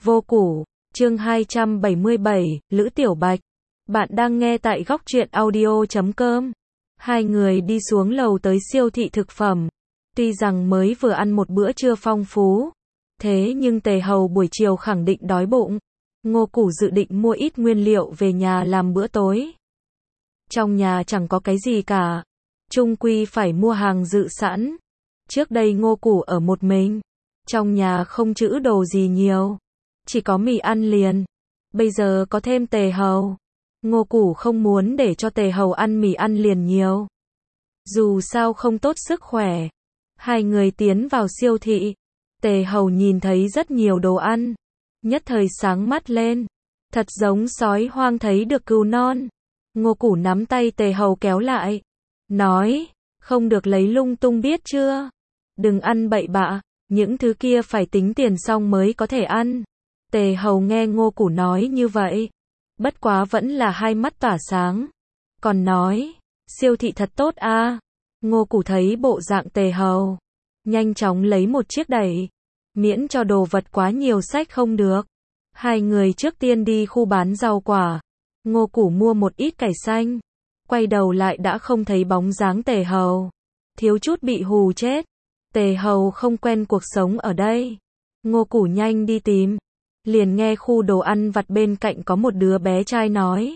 Vô Củ, chương 277, Lữ Tiểu Bạch. Bạn đang nghe tại góc truyện audio.com. Hai người đi xuống lầu tới siêu thị thực phẩm. Tuy rằng mới vừa ăn một bữa trưa phong phú, thế nhưng Tề Hầu buổi chiều khẳng định đói bụng. Ngô Củ dự định mua ít nguyên liệu về nhà làm bữa tối. Trong nhà chẳng có cái gì cả, chung quy phải mua hàng dự sẵn. Trước đây Ngô Củ ở một mình, trong nhà không trữ đồ gì nhiều, chỉ có mì ăn liền. Bây giờ có thêm Tề Hầu, Ngô Củ không muốn để cho Tề Hầu ăn mì ăn liền nhiều, dù sao không tốt sức khỏe. Hai người tiến vào siêu thị, Tề Hầu nhìn thấy rất nhiều đồ ăn, nhất thời sáng mắt lên, thật giống sói hoang thấy được cừu non. Ngô Củ nắm tay Tề Hầu kéo lại, nói, không được lấy lung tung biết chưa? Đừng ăn bậy bạ, những thứ kia phải tính tiền xong mới có thể ăn. Tề Hầu nghe Ngô Củ nói như vậy, bất quá vẫn là hai mắt tỏa sáng, còn nói, siêu thị thật tốt a. Ngô Củ thấy bộ dạng Tề Hầu, nhanh chóng lấy một chiếc đẩy, miễn cho đồ vật quá nhiều xách không được. Hai người trước tiên đi khu bán rau quả, Ngô Củ mua một ít cải xanh, quay đầu lại đã không thấy bóng dáng Tề Hầu, thiếu chút bị hù chết. Tề Hầu không quen cuộc sống ở đây, Ngô Củ nhanh đi tìm, liền nghe khu đồ ăn vặt bên cạnh có một đứa bé trai nói,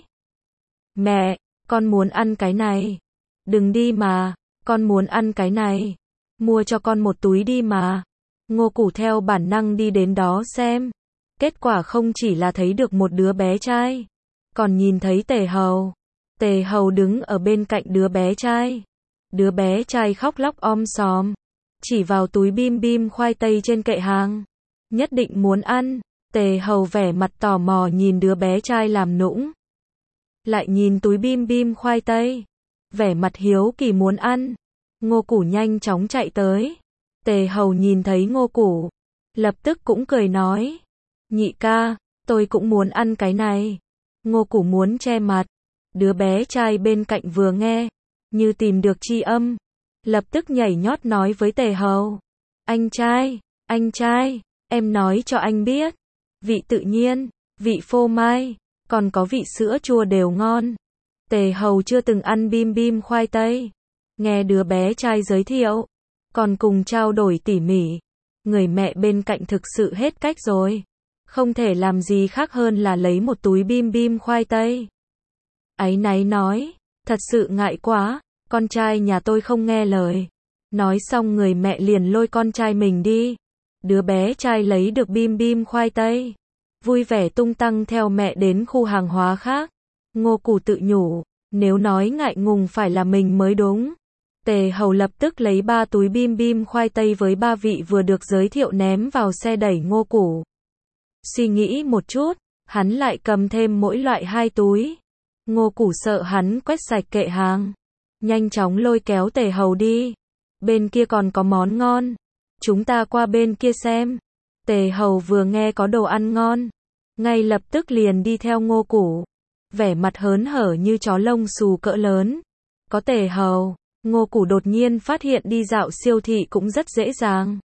mẹ, con muốn ăn cái này. Đừng đi mà, con muốn ăn cái này, mua cho con một túi đi mà. Ngô Củ theo bản năng đi đến đó xem, kết quả không chỉ là thấy được một đứa bé trai, còn nhìn thấy Tề Hầu. Tề Hầu đứng ở bên cạnh đứa bé trai, đứa bé trai khóc lóc om sòm, chỉ vào túi bim bim khoai tây trên kệ hàng, nhất định muốn ăn. Tề Hầu vẻ mặt tò mò nhìn đứa bé trai làm nũng, lại nhìn túi bim bim khoai tây, vẻ mặt hiếu kỳ muốn ăn. Ngô Củ nhanh chóng chạy tới, Tề Hầu nhìn thấy Ngô Củ, lập tức cũng cười nói, nhị ca, tôi cũng muốn ăn cái này. Ngô Củ muốn che mặt, đứa bé trai bên cạnh vừa nghe, như tìm được tri âm, lập tức nhảy nhót nói với Tề Hầu, anh trai, em nói cho anh biết, vị tự nhiên, vị phô mai, còn có vị sữa chua đều ngon. Tề Hầu chưa từng ăn bim bim khoai tây, nghe đứa bé trai giới thiệu, còn cùng trao đổi tỉ mỉ, người mẹ bên cạnh thực sự hết cách rồi, không thể làm gì khác hơn là lấy một túi bim bim khoai tây. Áy náy nói, thật sự ngại quá, con trai nhà tôi không nghe lời. Nói xong người mẹ liền lôi con trai mình đi. Đứa bé trai lấy được bim bim khoai tây, vui vẻ tung tăng theo mẹ đến khu hàng hóa khác. Ngô Củ tự nhủ, nếu nói ngại ngùng phải là mình mới đúng. Tề Hầu lập tức lấy 3 túi bim bim khoai tây với 3 vị vừa được giới thiệu ném vào xe đẩy Ngô Củ. Suy nghĩ một chút, hắn lại cầm thêm mỗi loại 2 túi. Ngô Củ sợ hắn quét sạch kệ hàng, nhanh chóng lôi kéo Tề Hầu đi. Bên kia còn có món ngon, chúng ta qua bên kia xem. Tề Hầu vừa nghe có đồ ăn ngon, ngay lập tức liền đi theo Ngô Củ, vẻ mặt hớn hở như chó lông xù cỡ lớn. Có Tề Hầu, Ngô Củ đột nhiên phát hiện đi dạo siêu thị cũng rất dễ dàng.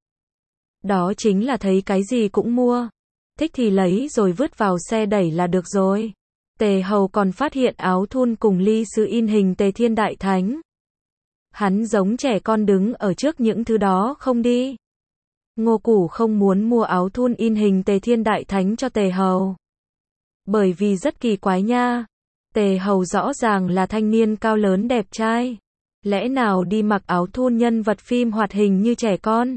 Đó chính là thấy cái gì cũng mua, thích thì lấy rồi vứt vào xe đẩy là được rồi. Tề Hầu còn phát hiện áo thun cùng ly sứ in hình Tề Thiên Đại Thánh. Hắn giống trẻ con đứng ở trước những thứ đó không đi. Ngô Củ không muốn mua áo thun in hình Tề Thiên Đại Thánh cho Tề Hầu, bởi vì rất kỳ quái nha. Tề Hầu rõ ràng là thanh niên cao lớn đẹp trai, lẽ nào đi mặc áo thun nhân vật phim hoạt hình như trẻ con.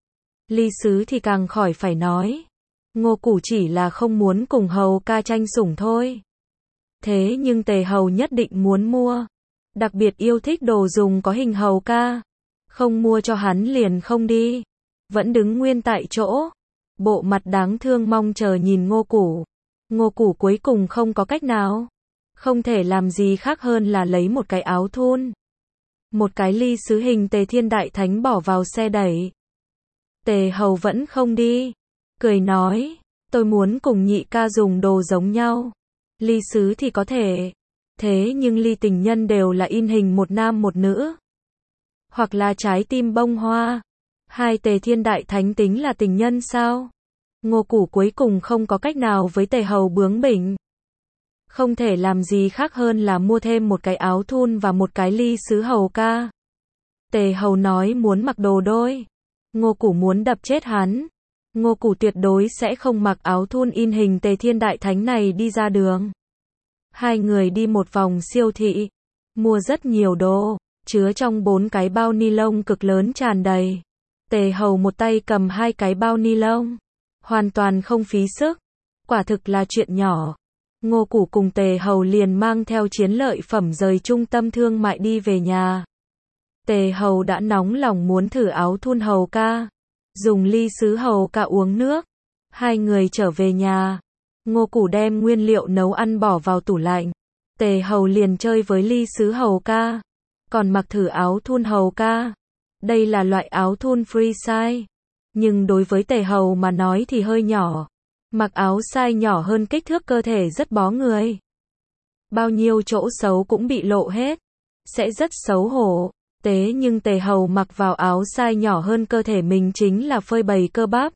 Ly sứ thì càng khỏi phải nói, Ngô Củ chỉ là không muốn cùng Hầu ca tranh sủng thôi. Thế nhưng Tề Hầu nhất định muốn mua, đặc biệt yêu thích đồ dùng có hình Hầu ca, không mua cho hắn liền không đi, vẫn đứng nguyên tại chỗ, bộ mặt đáng thương mong chờ nhìn Ngô Củ. Ngô Củ cuối cùng không có cách nào, không thể làm gì khác hơn là lấy một cái áo thun, một cái ly sứ hình Tề Thiên Đại Thánh bỏ vào xe đẩy. Tề Hầu vẫn không đi, cười nói, tôi muốn cùng nhị ca dùng đồ giống nhau. Ly sứ thì có thể, thế nhưng ly tình nhân đều là in hình một nam một nữ, hoặc là trái tim bông hoa. Hai Tề Thiên Đại Thánh tính là tình nhân sao? Ngô Củ cuối cùng không có cách nào với Tề Hầu bướng bỉnh. Không thể làm gì khác hơn là mua thêm một cái áo thun và một cái ly sứ hầu ca. Tề Hầu nói muốn mặc đồ đôi. Ngô Củ muốn đập chết hắn. Ngô Củ tuyệt đối sẽ không mặc áo thun in hình Tề Thiên Đại Thánh này đi ra đường. Hai người đi một vòng siêu thị, mua rất nhiều đồ, chứa trong 4 cái bao ni lông cực lớn tràn đầy. Tề Hầu một tay cầm 2 cái bao ni lông, hoàn toàn không phí sức, quả thực là chuyện nhỏ. Ngô Củ cùng Tề Hầu liền mang theo chiến lợi phẩm rời trung tâm thương mại đi về nhà. Tề Hầu đã nóng lòng muốn thử áo thun hầu ca, dùng ly sứ hầu ca uống nước. Hai người trở về nhà, Ngô Củ đem nguyên liệu nấu ăn bỏ vào tủ lạnh. Tề Hầu liền chơi với ly sứ hầu ca, còn mặc thử áo thun hầu ca. Đây là loại áo thun free size, nhưng đối với Tề Hầu mà nói thì hơi nhỏ. Mặc áo size nhỏ hơn kích thước cơ thể rất bó người. Bao nhiêu chỗ xấu cũng bị lộ hết, sẽ rất xấu hổ. Thế nhưng Tề Hầu mặc vào áo size nhỏ hơn cơ thể mình chính là phơi bày cơ bắp.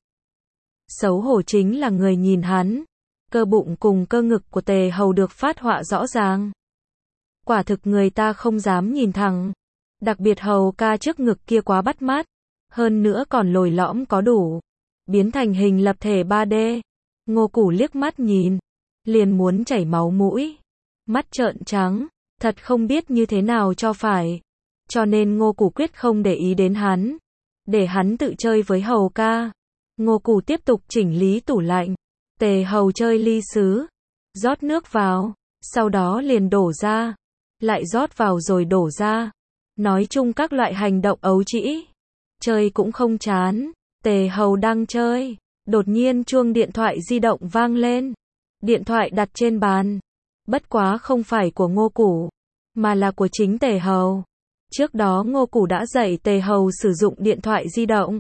Xấu hổ chính là người nhìn hắn. Cơ bụng cùng cơ ngực của Tề Hầu được phát họa rõ ràng. Quả thực người ta không dám nhìn thẳng. Đặc biệt hầu ca trước ngực kia quá bắt mắt. Hơn nữa còn lồi lõm có đủ. Biến thành hình lập thể 3D. Ngô Củ liếc mắt nhìn, liền muốn chảy máu mũi. Mắt trợn trắng, thật không biết như thế nào cho phải. Cho nên Ngô Củ quyết không để ý đến hắn. Để hắn tự chơi với hầu ca. Ngô Củ tiếp tục chỉnh lý tủ lạnh. Tề Hầu chơi ly sứ, rót nước vào, sau đó liền đổ ra, lại rót vào rồi đổ ra. Nói chung các loại hành động ấu trĩ, chơi cũng không chán. Tề Hầu đang chơi, đột nhiên chuông điện thoại di động vang lên. Điện thoại đặt trên bàn, bất quá không phải của Ngô Củ, mà là của chính Tề Hầu. Trước đó Ngô Củ đã dạy Tề Hầu sử dụng điện thoại di động.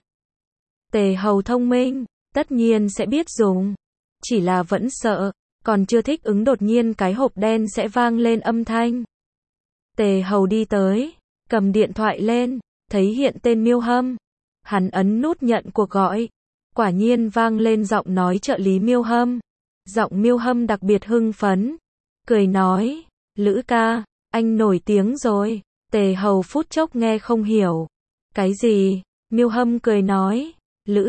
Tề Hầu thông minh, tất nhiên sẽ biết dùng. Chỉ là vẫn sợ, còn chưa thích ứng đột nhiên cái hộp đen sẽ vang lên âm thanh. Tề Hầu đi tới, cầm điện thoại lên, thấy hiện tên Miêu Hâm. Hắn ấn nút nhận cuộc gọi. Quả nhiên vang lên giọng nói trợ lý Miêu Hâm. Giọng Miêu Hâm đặc biệt hưng phấn. Cười nói, Lữ ca, anh nổi tiếng rồi. Tề Hầu phút chốc nghe không hiểu. Cái gì? Miêu Hâm cười nói, Lữ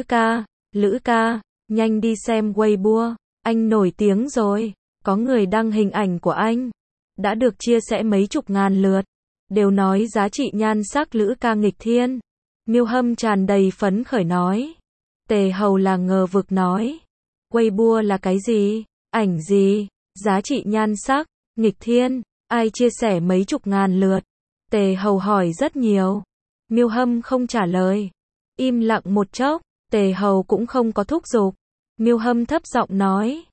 ca, nhanh đi xem Weibo, anh nổi tiếng rồi. Có người đăng hình ảnh của anh, đã được chia sẻ mấy chục ngàn lượt. Đều nói giá trị nhan sắc Lữ ca nghịch thiên. Miêu Hâm tràn đầy phấn khởi nói. Tề Hầu là ngờ vực nói, Weibo là cái gì? Ảnh gì? Giá trị nhan sắc, nghịch thiên, ai chia sẻ mấy chục ngàn lượt? Tề Hầu hỏi rất nhiều. Miêu Hâm không trả lời. Im lặng một chốc, Tề Hầu cũng không có thúc giục. Miêu Hâm thấp giọng nói,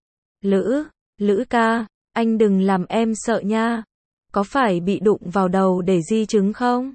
Lữ ca, anh đừng làm em sợ nha. Có phải bị đụng vào đầu để di chứng không?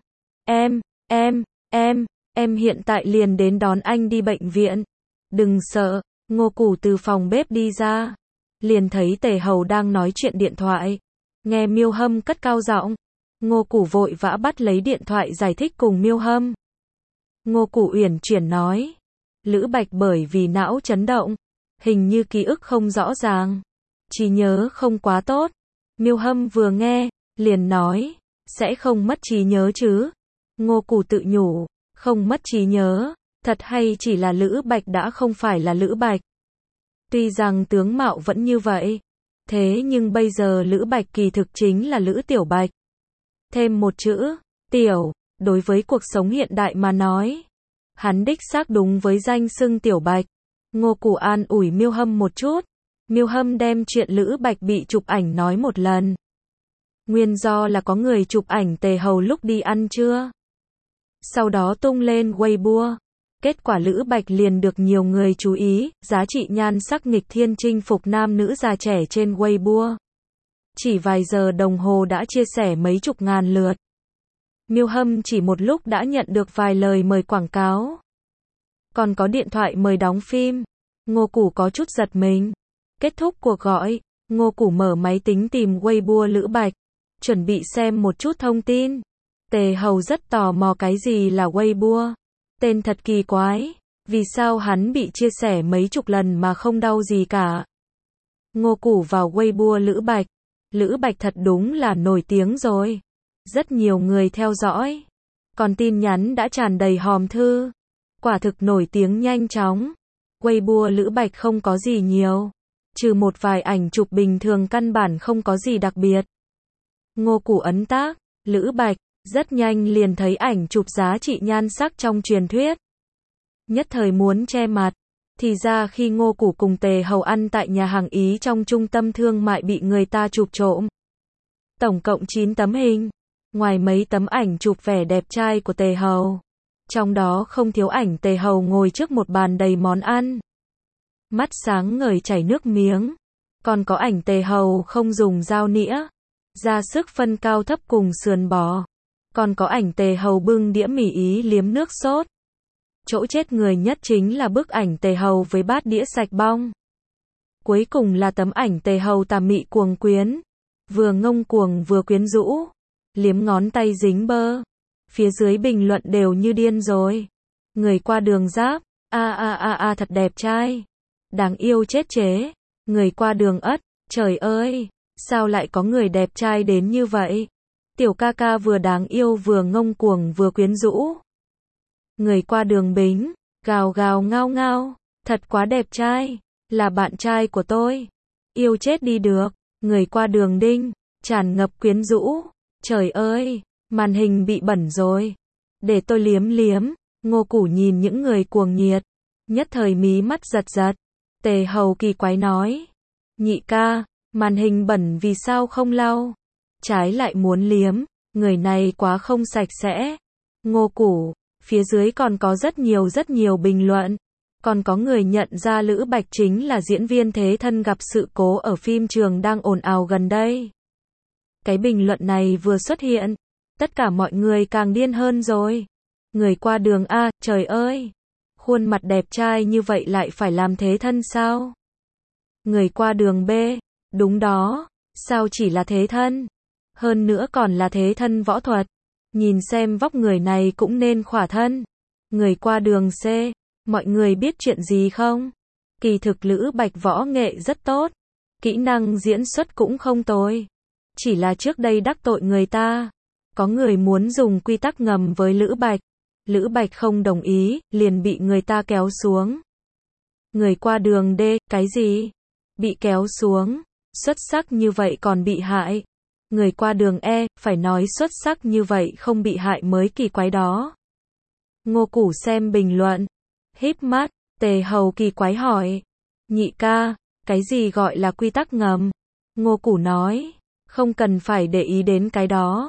Em hiện tại liền đến đón anh đi bệnh viện. Đừng sợ. Ngô Củ từ phòng bếp đi ra, liền thấy Tề Hầu đang nói chuyện điện thoại. Nghe Miêu Hâm cất cao giọng, Ngô Củ vội vã bắt lấy điện thoại giải thích cùng Miêu Hâm. Ngô Củ uyển chuyển nói, Lữ Bạch bởi vì não chấn động, hình như ký ức không rõ ràng, trí nhớ không quá tốt. Miêu Hâm vừa nghe, liền nói, sẽ không mất trí nhớ chứ? Ngô Củ tự nhủ, không mất trí nhớ, thật hay chỉ là Lữ Bạch đã không phải là Lữ Bạch. Tuy rằng tướng mạo vẫn như vậy, thế nhưng bây giờ Lữ Bạch kỳ thực chính là Lữ Tiểu Bạch. Thêm một chữ, tiểu, đối với cuộc sống hiện đại mà nói, hắn đích xác đúng với danh xưng Tiểu Bạch. Ngô Củ an ủi Miêu Hâm một chút. Miêu Hâm đem chuyện Lữ Bạch bị chụp ảnh nói một lần. Nguyên do là có người chụp ảnh Tề Hầu lúc đi ăn trưa, sau đó tung lên Weibo. Kết quả Lữ Bạch liền được nhiều người chú ý, giá trị nhan sắc nghịch thiên chinh phục nam nữ già trẻ trên Weibo. Chỉ vài giờ đồng hồ đã chia sẻ mấy chục ngàn lượt. Miêu Hâm chỉ một lúc đã nhận được vài lời mời quảng cáo. Còn có điện thoại mời đóng phim. Ngô Củ có chút giật mình. Kết thúc cuộc gọi, Ngô Củ mở máy tính tìm Weibo Lữ Bạch, chuẩn bị xem một chút thông tin. Tề Hầu rất tò mò cái gì là Weibo. Tên thật kỳ quái. Vì sao hắn bị chia sẻ mấy chục lần mà không đau gì cả? Ngô Củ vào Weibo Lữ Bạch. Lữ Bạch thật đúng là nổi tiếng rồi. Rất nhiều người theo dõi. Còn tin nhắn đã tràn đầy hòm thư. Quả thực nổi tiếng nhanh chóng. Weibo Lữ Bạch không có gì nhiều. Trừ một vài ảnh chụp bình thường căn bản không có gì đặc biệt. Ngô Củ ấn tác, Lữ Bạch, rất nhanh liền thấy ảnh chụp giá trị nhan sắc trong truyền thuyết. Nhất thời muốn che mặt. Thì ra khi Ngô Củ cùng Tề Hầu ăn tại nhà hàng Ý trong trung tâm thương mại bị người ta chụp trộm. Tổng cộng 9 tấm hình. Ngoài mấy tấm ảnh chụp vẻ đẹp trai của Tề Hầu. Trong đó không thiếu ảnh Tề Hầu ngồi trước một bàn đầy món ăn. Mắt sáng ngời chảy nước miếng. Còn có ảnh Tề Hầu không dùng dao nĩa. Ra sức phân cao thấp cùng sườn bò. Còn có ảnh Tề Hầu bưng đĩa mì Ý liếm nước sốt. Chỗ chết người nhất chính là bức ảnh Tề Hầu với bát đĩa sạch bong. Cuối cùng là tấm ảnh Tề Hầu tà mị cuồng quyến. Vừa ngông cuồng vừa quyến rũ. Liếm ngón tay dính bơ. Phía dưới bình luận đều như điên rồi. Người qua đường giáp. Thật đẹp trai. Đáng yêu chết chế. Người qua đường ất. Trời ơi. Sao lại có người đẹp trai đến như vậy? Tiểu ca ca vừa đáng yêu vừa ngông cuồng vừa quyến rũ. Người qua đường bính. Gào gào ngao ngao. Thật quá đẹp trai. Là bạn trai của tôi. Yêu chết đi được. Người qua đường đinh. Tràn ngập quyến rũ. Trời ơi. Màn hình bị bẩn rồi. Để tôi liếm liếm. Ngô Củ nhìn những người cuồng nhiệt. Nhất thời mí mắt giật giật. Tề Hầu kỳ quái nói. Nhị ca, màn hình bẩn vì sao không lau? Trái lại muốn liếm. Người này quá không sạch sẽ. Ngô Củ, phía dưới còn có rất nhiều bình luận. Còn có người nhận ra Lữ Bạch chính là diễn viên thế thân gặp sự cố ở phim trường đang ồn ào gần đây. Cái bình luận này vừa xuất hiện. Tất cả mọi người càng điên hơn rồi. Người qua đường A, trời ơi. Khuôn mặt đẹp trai như vậy lại phải làm thế thân sao? Người qua đường B, đúng đó. Sao chỉ là thế thân? Hơn nữa còn là thế thân võ thuật. Nhìn xem vóc người này cũng nên khỏa thân. Người qua đường C, mọi người biết chuyện gì không? Kỳ thực Lữ Bạch võ nghệ rất tốt. Kỹ năng diễn xuất cũng không tồi. Chỉ là trước đây đắc tội người ta. Có người muốn dùng quy tắc ngầm với Lữ Bạch. Lữ Bạch không đồng ý, liền bị người ta kéo xuống. Người qua đường D, cái gì? Bị kéo xuống. Xuất sắc như vậy còn bị hại. Người qua đường E, phải nói xuất sắc như vậy không bị hại mới kỳ quái đó. Ngô Củ xem bình luận. Híp mắt, Tề Hầu kỳ quái hỏi. Nhị ca, cái gì gọi là quy tắc ngầm? Ngô Củ nói. Không cần phải để ý đến cái đó.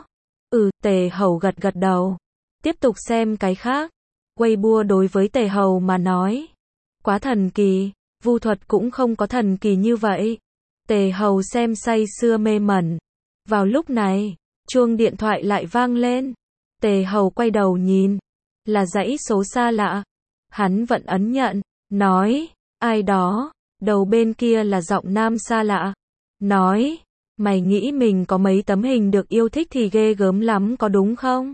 Tề Hầu gật đầu. Tiếp tục xem cái khác. Weibo đối với Tề Hầu mà nói. Quá thần kỳ. Vu thuật cũng không có thần kỳ như vậy. Tề Hầu xem say sưa mê mẩn. Vào lúc này, chuông điện thoại lại vang lên. Tề Hầu quay đầu nhìn. Là dãy số xa lạ. Hắn vẫn ấn nhận. Nói. Ai đó. Đầu bên kia là giọng nam xa lạ. Nói. Mày nghĩ mình có mấy tấm hình được yêu thích thì ghê gớm lắm có đúng không?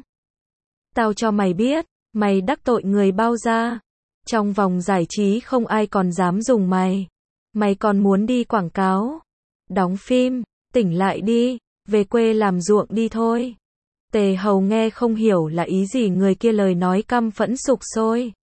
Tao cho mày biết, mày đắc tội người bao ra. Trong vòng giải trí không ai còn dám dùng mày. Mày còn muốn đi quảng cáo, đóng phim, tỉnh lại đi, về quê làm ruộng đi thôi. Tề Hầu nghe không hiểu là ý gì người kia lời nói căm phẫn sục sôi.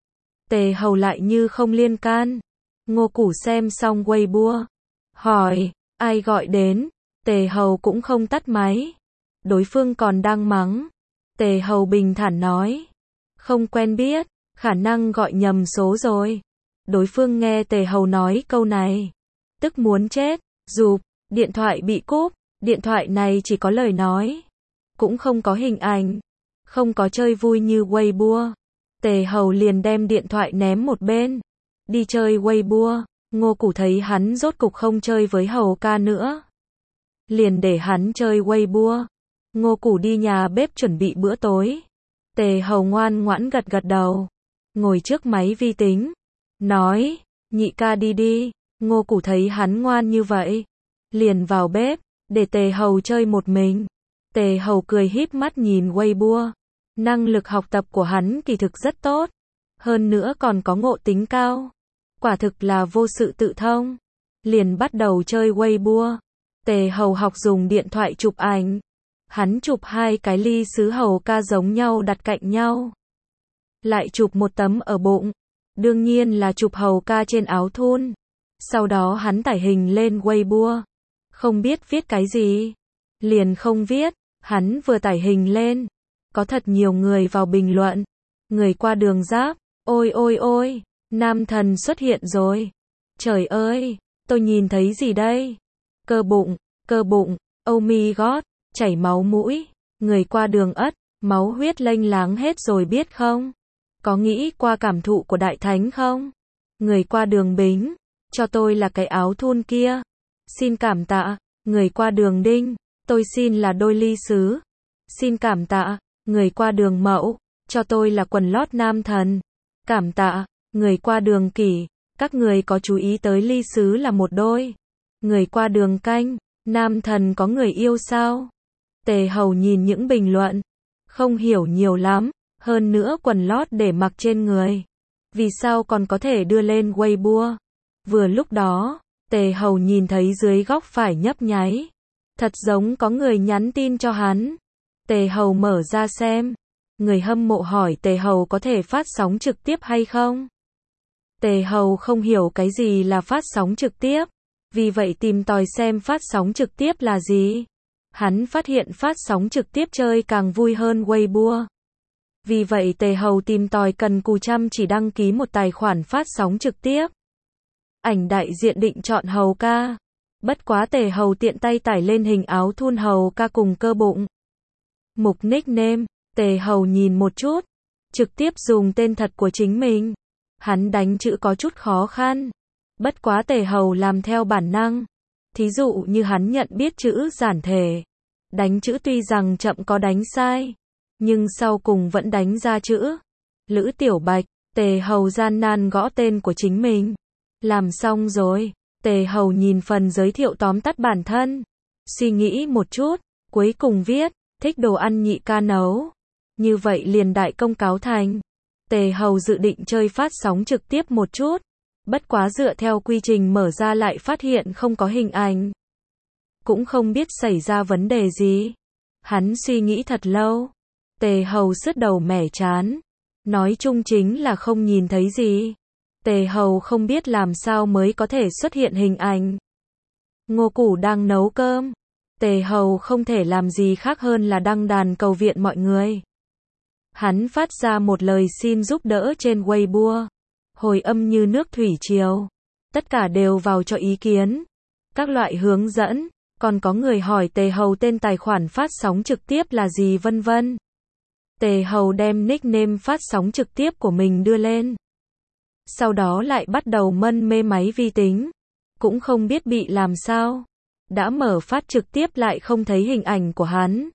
Tề Hầu lại như không liên can. Ngô Củ xem xong Weibo. Hỏi, ai gọi đến? Tề Hầu cũng không tắt máy. Đối phương còn đang mắng. Tề Hầu bình thản nói. Không quen biết, khả năng gọi nhầm số rồi. Đối phương nghe Tề Hầu nói câu này. Tức muốn chết, rụp, điện thoại bị cúp. Điện thoại này chỉ có lời nói. Cũng không có hình ảnh. Không có chơi vui như Weibo. Tề Hầu liền đem điện thoại ném một bên. Đi chơi Weibo. Ngô Củ thấy hắn rốt cục không chơi với Hầu ca nữa. Liền để hắn chơi Weibo. Ngô Củ đi nhà bếp chuẩn bị bữa tối. Tề Hầu ngoan ngoãn gật đầu. Ngồi trước máy vi tính. Nói, nhị ca đi đi. Ngô Củ thấy hắn ngoan như vậy. Liền vào bếp, để Tề Hầu chơi một mình. Tề Hầu cười híp mắt nhìn Weibo. Năng lực học tập của hắn kỳ thực rất tốt. hơn nữa còn có ngộ tính cao. Quả thực là vô sự tự thông. Liền bắt đầu chơi Weibo. Tề Hầu học dùng điện thoại chụp ảnh. Hắn chụp 2 cái ly sứ hầu ca giống nhau đặt cạnh nhau. Lại chụp một tấm ở bụng. Đương nhiên là chụp hầu ca trên áo thun. Sau đó hắn tải hình lên Weibo. Không biết viết cái gì. Liền không viết. Hắn vừa tải hình lên. Có thật nhiều người vào bình luận. Người qua đường giáp. Ôi ôi ôi. Nam thần xuất hiện rồi. Trời ơi. Tôi nhìn thấy gì đây? Cơ bụng. Oh my god. Chảy máu mũi. Người qua đường ất. Máu huyết lênh láng hết rồi biết không? Có nghĩ qua cảm thụ của đại thánh không? Người qua đường bính. Cho tôi là cái áo thun kia. Xin cảm tạ. Người qua đường đinh. Tôi xin là đôi ly sứ. Xin cảm tạ. Người qua đường mậu. Cho tôi là quần lót nam thần. Cảm tạ. Người qua đường kỷ. Các người có chú ý tới ly sứ là một đôi. Người qua đường canh. Nam thần có người yêu sao? Tề Hầu nhìn những bình luận. Không hiểu nhiều lắm. Hơn nữa quần lót để mặc trên người. Vì sao còn có thể đưa lên Weibo? Vừa lúc đó, Tề Hầu nhìn thấy dưới góc phải nhấp nháy. Thật giống có người nhắn tin cho hắn. Tề Hầu mở ra xem. Người hâm mộ hỏi Tề Hầu có thể phát sóng trực tiếp hay không? Tề Hầu không hiểu cái gì là phát sóng trực tiếp. Vì vậy tìm tòi xem phát sóng trực tiếp là gì. Hắn phát hiện phát sóng trực tiếp chơi càng vui hơn Weibo. Vì vậy Tề Hầu tìm tòi cần cù chăm chỉ đăng ký một tài khoản phát sóng trực tiếp. Ảnh đại diện định chọn hầu ca. Bất quá Tề Hầu tiện tay tải lên hình áo thun hầu ca cùng cơ bụng. Mục nickname, Tề Hầu nhìn một chút. Trực tiếp dùng tên thật của chính mình. Hắn đánh chữ có chút khó khăn. Bất quá Tề Hầu làm theo bản năng. Thí dụ như hắn nhận biết chữ giản thể. Đánh chữ tuy rằng chậm có đánh sai. Nhưng sau cùng vẫn đánh ra chữ. Lữ Tiểu Bạch, Tề Hầu gian nan gõ tên của chính mình. Làm xong rồi, Tề Hầu nhìn phần giới thiệu tóm tắt bản thân. Suy nghĩ một chút, cuối cùng viết, thích đồ ăn nhị ca nấu. Như vậy liền đại công cáo thành. Tề Hầu dự định chơi phát sóng trực tiếp một chút. Bất quá dựa theo quy trình mở ra lại phát hiện không có hình ảnh. Cũng không biết xảy ra vấn đề gì. Hắn suy nghĩ thật lâu. Tề Hầu sứt đầu mẻ chán. Nói chung chính là không nhìn thấy gì. Tề Hầu không biết làm sao mới có thể xuất hiện hình ảnh. Ngô Củ đang nấu cơm. Tề Hầu không thể làm gì khác hơn là đăng đàn cầu viện mọi người. Hắn phát ra một lời xin giúp đỡ trên Weibo. Hồi âm như nước thủy triều. Tất cả đều vào cho ý kiến. Các loại hướng dẫn. Còn có người hỏi Tề Hầu tên tài khoản phát sóng trực tiếp là gì vân vân. Tề Hầu đem nickname phát sóng trực tiếp của mình đưa lên. Sau đó lại bắt đầu mân mê máy vi tính. Cũng không biết bị làm sao. Đã mở phát trực tiếp lại không thấy hình ảnh của hắn.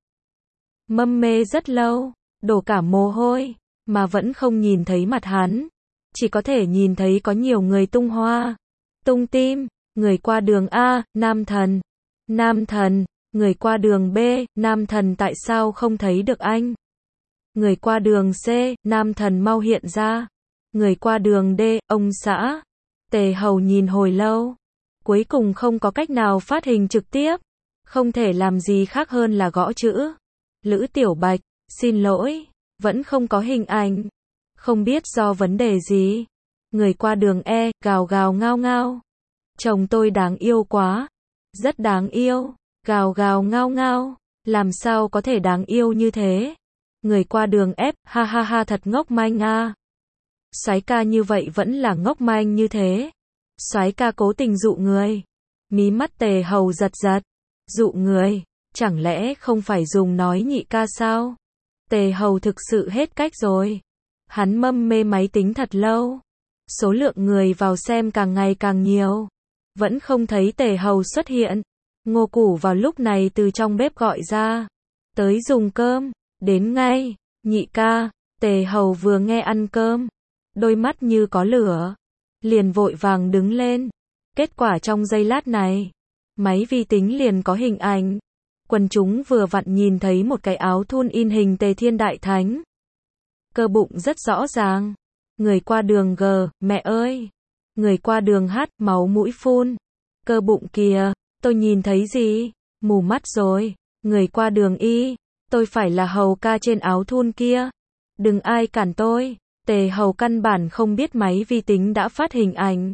Mâm mê rất lâu, đổ cả mồ hôi, mà vẫn không nhìn thấy mặt hắn. Chỉ có thể nhìn thấy có nhiều người tung hoa, tung tim, người qua đường A, nam thần. Nam thần, người qua đường B, nam thần tại sao không thấy được anh? Người qua đường C, nam thần mau hiện ra. Người qua đường D, ông xã. Tề Hầu nhìn hồi lâu. Cuối cùng không có cách nào phát hình trực tiếp. Không thể làm gì khác hơn là gõ chữ. Lữ Tiểu Bạch, xin lỗi, vẫn không có hình ảnh. Không biết do vấn đề gì. Người qua đường E, gào gào ngao ngao. Chồng tôi đáng yêu quá. Rất đáng yêu. Gào gào ngao ngao. Làm sao có thể đáng yêu như thế? Người qua đường F, ha ha ha thật ngốc manh a. Soái ca như vậy vẫn là ngốc manh như thế. Soái ca cố tình dụ người. Mí mắt Tề Hầu giật giật. Dụ người, chẳng lẽ không phải dùng nói nhị ca sao? Tề Hầu thực sự hết cách rồi. Hắn mâm mê máy tính thật lâu. Số lượng người vào xem càng ngày càng nhiều. Vẫn không thấy Tề Hầu xuất hiện. Ngô Củ vào lúc này từ trong bếp gọi ra. Tới dùng cơm. Đến ngay. Nhị ca. Tề Hầu vừa nghe ăn cơm. Đôi mắt như có lửa. Liền vội vàng đứng lên. Kết quả trong giây lát này. Máy vi tính liền có hình ảnh. Quần chúng vừa vặn nhìn thấy một cái áo thun in hình Tề Thiên Đại Thánh. Cơ bụng rất rõ ràng. Người qua đường g, mẹ ơi. Người qua đường h, máu mũi phun. Cơ bụng kìa, tôi nhìn thấy gì? Mù mắt rồi. Người qua đường y, tôi phải là hầu ca trên áo thun kia. Đừng ai cản tôi. Tề Hầu căn bản không biết máy vi tính đã phát hình ảnh.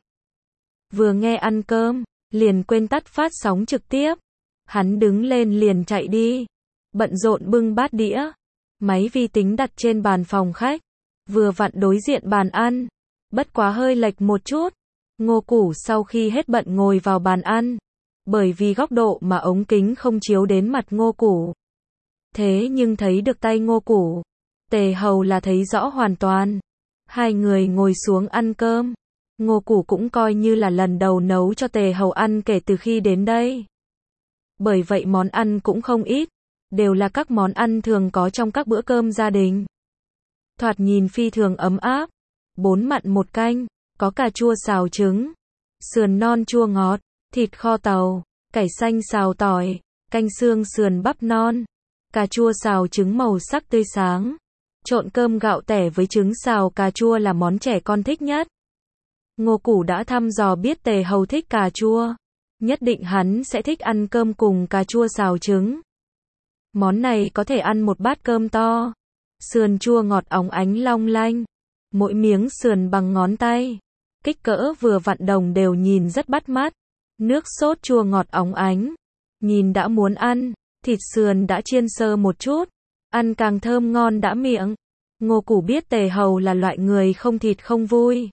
Vừa nghe ăn cơm, liền quên tắt phát sóng trực tiếp. Hắn đứng lên liền chạy đi. Bận rộn bưng bát đĩa. Máy vi tính đặt trên bàn phòng khách. Vừa vặn đối diện bàn ăn. Bất quá hơi lệch một chút. Ngô Củ sau khi hết bận ngồi vào bàn ăn. Bởi vì góc độ mà ống kính không chiếu đến mặt Ngô Củ. Thế nhưng thấy được tay Ngô Củ. Tề Hầu là thấy rõ hoàn toàn. Hai người ngồi xuống ăn cơm. Ngô Củ cũng coi như là lần đầu nấu cho Tề Hầu ăn kể từ khi đến đây. Bởi vậy món ăn cũng không ít. Đều là các món ăn thường có trong các bữa cơm gia đình. Thoạt nhìn phi thường ấm áp. 4 mặn 1 canh. Có cà chua xào trứng. Sườn non chua ngọt. Thịt kho tàu. Cải xanh xào tỏi. Canh xương sườn bắp non. Cà chua xào trứng màu sắc tươi sáng. Trộn cơm gạo tẻ với trứng xào cà chua là món trẻ con thích nhất. Ngô Củ đã thăm dò biết Tề Hầu thích cà chua. Nhất định hắn sẽ thích ăn cơm cùng cà chua xào trứng. Món này có thể ăn một bát cơm to. Sườn chua ngọt óng ánh long lanh. Mỗi miếng sườn bằng ngón tay. Kích cỡ vừa vặn đồng đều nhìn rất bắt mắt. Nước sốt chua ngọt óng ánh. Nhìn đã muốn ăn. Thịt sườn đã chiên sơ một chút. Ăn càng thơm ngon đã miệng. Ngô Củ biết Tề Hầu là loại người không thịt không vui.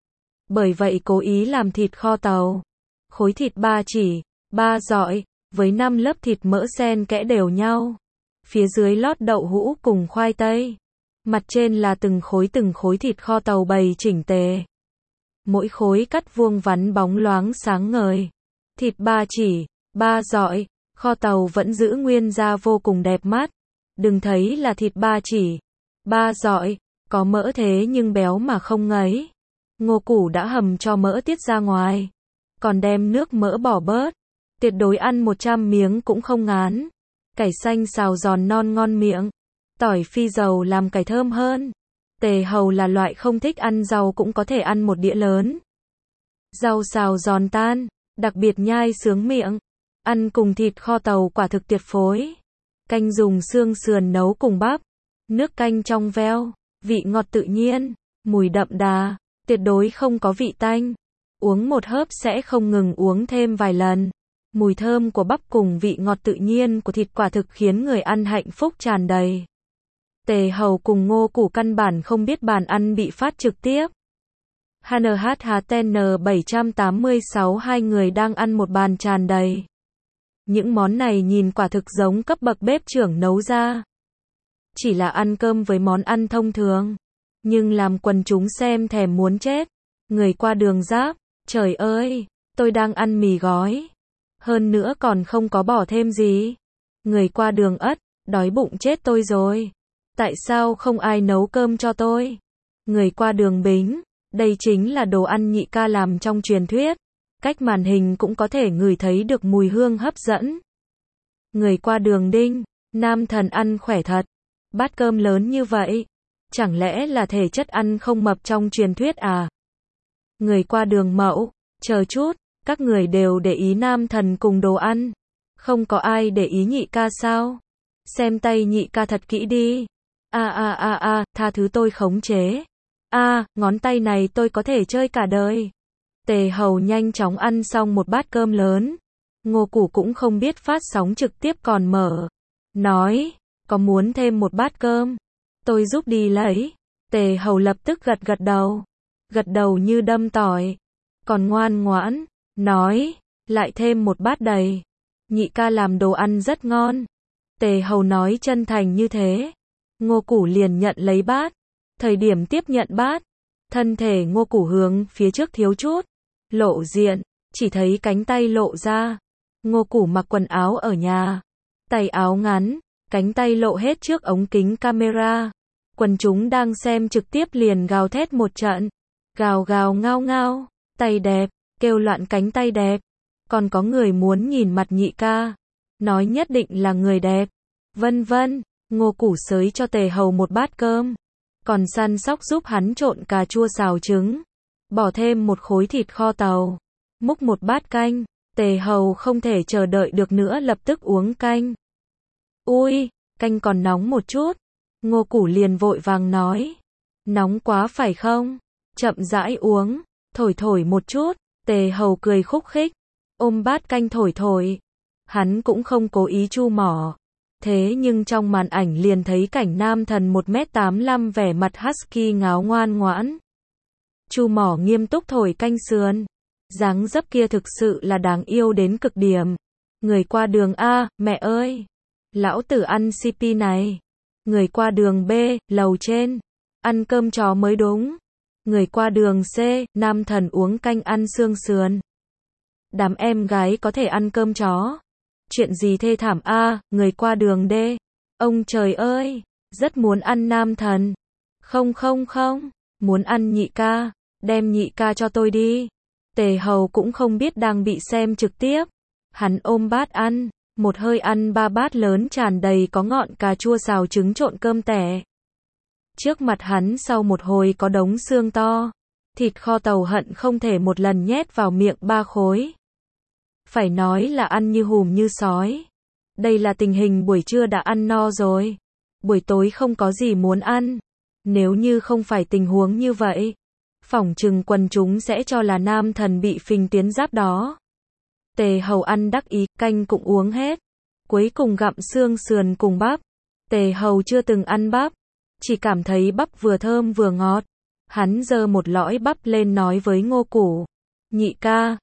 Bởi vậy cố ý làm thịt kho tàu. Khối thịt 3 chỉ, 3 dọi, với 5 lớp thịt mỡ xen kẽ đều nhau. Phía dưới lót đậu hũ cùng khoai tây. Mặt trên là từng khối thịt kho tàu bày chỉnh tề. Mỗi khối cắt vuông vắn bóng loáng sáng ngời. Thịt 3 chỉ, 3 dọi, kho tàu vẫn giữ nguyên da vô cùng đẹp mắt. Đừng thấy là thịt 3 chỉ, 3 dọi, có mỡ thế nhưng béo mà không ngấy. Ngô Củ đã hầm cho mỡ tiết ra ngoài. Còn đem nước mỡ bỏ bớt. Tuyệt đối ăn 100 miếng cũng không ngán. Cải xanh xào giòn non ngon miệng. Tỏi phi dầu làm cải thơm hơn. Tề Hầu là loại không thích ăn rau cũng có thể ăn một đĩa lớn. Rau xào giòn tan, đặc biệt nhai sướng miệng. Ăn cùng thịt kho tàu quả thực tuyệt phối. Canh dùng xương sườn nấu cùng bắp. Nước canh trong veo, vị ngọt tự nhiên, mùi đậm đà, tuyệt đối không có vị tanh. Uống một hớp sẽ không ngừng uống thêm vài lần. Mùi thơm của bắp cùng vị ngọt tự nhiên của thịt quả thực khiến người ăn hạnh phúc tràn đầy. Tề Hầu cùng Ngô Củ căn bản không biết bàn ăn bị phát trực tiếp. HNHTN 786 hai người đang ăn một bàn tràn đầy. Những món này nhìn quả thực giống cấp bậc bếp trưởng nấu ra. Chỉ là ăn cơm với món ăn thông thường. Nhưng làm quần chúng xem thèm muốn chết. Người qua đường giáp, trời ơi, tôi đang ăn mì gói. Hơn nữa còn không có bỏ thêm gì. Người qua đường ất, đói bụng chết tôi rồi. Tại sao không ai nấu cơm cho tôi? Người qua đường bính, đây chính là đồ ăn nhị ca làm trong truyền thuyết. Cách màn hình cũng có thể ngửi thấy được mùi hương hấp dẫn. Người qua đường đinh, nam thần ăn khỏe thật. Bát cơm lớn như vậy, chẳng lẽ là thể chất ăn không mập trong truyền thuyết à? Người qua đường mậu, chờ chút, các người đều để ý nam thần cùng đồ ăn. Không có ai để ý nhị ca sao? Xem tay nhị ca thật kỹ đi. Tha thứ tôi khống chế. Ngón tay này tôi có thể chơi cả đời. Tề Hầu nhanh chóng ăn xong một bát cơm lớn. Ngô Củ cũng không biết phát sóng trực tiếp còn mở. Nói, có muốn thêm một bát cơm? Tôi giúp đi lấy. Tề Hầu lập tức gật đầu. Gật đầu như đâm tỏi. Còn ngoan ngoãn, nói, lại thêm một bát đầy. Nhị ca làm đồ ăn rất ngon. Tề Hầu nói chân thành như thế. Ngô Củ liền nhận lấy bát. Thời điểm tiếp nhận bát, thân thể Ngô Củ hướng phía trước thiếu chút. Lộ diện, chỉ thấy cánh tay lộ ra. Ngô Củ mặc quần áo ở nhà. Tay áo ngắn, cánh tay lộ hết trước ống kính camera. Quần chúng đang xem trực tiếp liền gào thét một trận. Gào gào ngao ngao, tay đẹp, kêu loạn cánh tay đẹp. Còn có người muốn nhìn mặt nhị ca. Nói nhất định là người đẹp. Vân vân, Ngô Củ xới cho Tề Hầu một bát cơm. còn săn sóc giúp hắn trộn cà chua xào trứng, bỏ thêm một khối thịt kho tàu, múc một bát canh. Tề Hầu không thể chờ đợi được nữa lập tức uống canh. Ui, canh còn nóng một chút. Ngô Củ liền vội vàng nói. Nóng quá phải không? Chậm rãi uống, thổi thổi một chút. Tề Hầu cười khúc khích, ôm bát canh thổi thổi. Hắn cũng không cố ý chu mỏ. Thế nhưng trong màn ảnh liền thấy cảnh nam thần 1m85 vẻ mặt husky ngáo ngoan ngoãn. Chu mỏ nghiêm túc thổi canh sườn. Dáng dấp kia thực sự là đáng yêu đến cực điểm. Người qua đường A, mẹ ơi! Lão tử ăn CP này. Người qua đường B, lầu trên. Ăn cơm chó mới đúng. Người qua đường C, nam thần uống canh ăn xương sườn. Đám em gái có thể ăn cơm chó. Chuyện gì thê thảm A, người qua đường D. Ông trời ơi! Rất muốn ăn nam thần. Không không không, muốn ăn nhị ca. Đem nhị ca cho tôi đi. Tề Hầu cũng không biết đang bị xem trực tiếp. Hắn ôm bát ăn, một hơi ăn 3 bát lớn tràn đầy có ngọn cà chua xào trứng trộn cơm tẻ. Trước mặt hắn sau một hồi có đống xương to. Thịt kho tàu hận không thể một lần nhét vào miệng 3 khối. Phải nói là ăn như hùm như sói. Đây là tình hình buổi trưa đã ăn no rồi. Buổi tối không có gì muốn ăn. Nếu như không phải tình huống như vậy, phỏng chừng quần chúng sẽ cho là nam thần bị phình tuyến giáp đó. Tề Hầu ăn đắc ý, canh cũng uống hết. Cuối cùng gặm xương sườn cùng bắp. Tề Hầu chưa từng ăn bắp, chỉ cảm thấy bắp vừa thơm vừa ngọt. Hắn giơ một lõi bắp lên nói với Ngô Củ. Nhị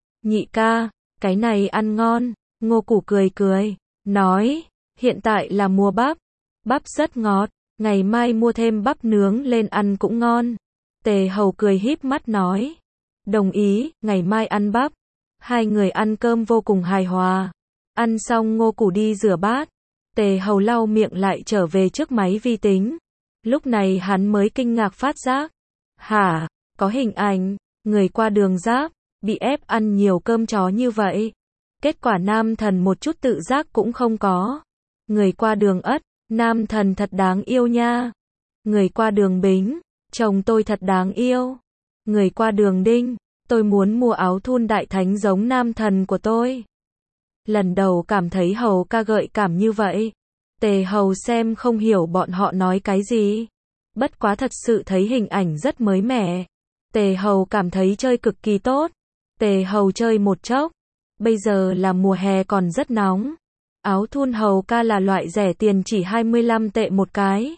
ca, cái này ăn ngon. Ngô Củ cười cười, nói, hiện tại là mùa bắp. Bắp rất ngọt, ngày mai mua thêm bắp nướng lên ăn cũng ngon. Tề Hầu cười híp mắt nói. Đồng ý, ngày mai ăn bắp. Hai người ăn cơm vô cùng hài hòa. Ăn xong Ngô Củ đi rửa bát. Tề Hầu lau miệng lại trở về trước máy vi tính. Lúc này hắn mới kinh ngạc phát giác. Hả, có hình ảnh, người qua đường giáp, bị ép ăn nhiều cơm chó như vậy. Kết quả nam thần một chút tự giác cũng không có. Người qua đường Ất, nam thần thật đáng yêu nha. Người qua đường Bính, chồng tôi thật đáng yêu. Người qua đường Đinh, tôi muốn mua áo thun đại thánh giống nam thần của tôi. Lần đầu cảm thấy Hầu ca gợi cảm như vậy. Tề Hầu xem không hiểu bọn họ nói cái gì. Bất quá thật sự thấy hình ảnh rất mới mẻ. Tề Hầu cảm thấy chơi cực kỳ tốt. Tề Hầu chơi một chốc. Bây giờ là mùa hè còn rất nóng. Áo thun Hầu ca là loại rẻ tiền chỉ 25 tệ một cái.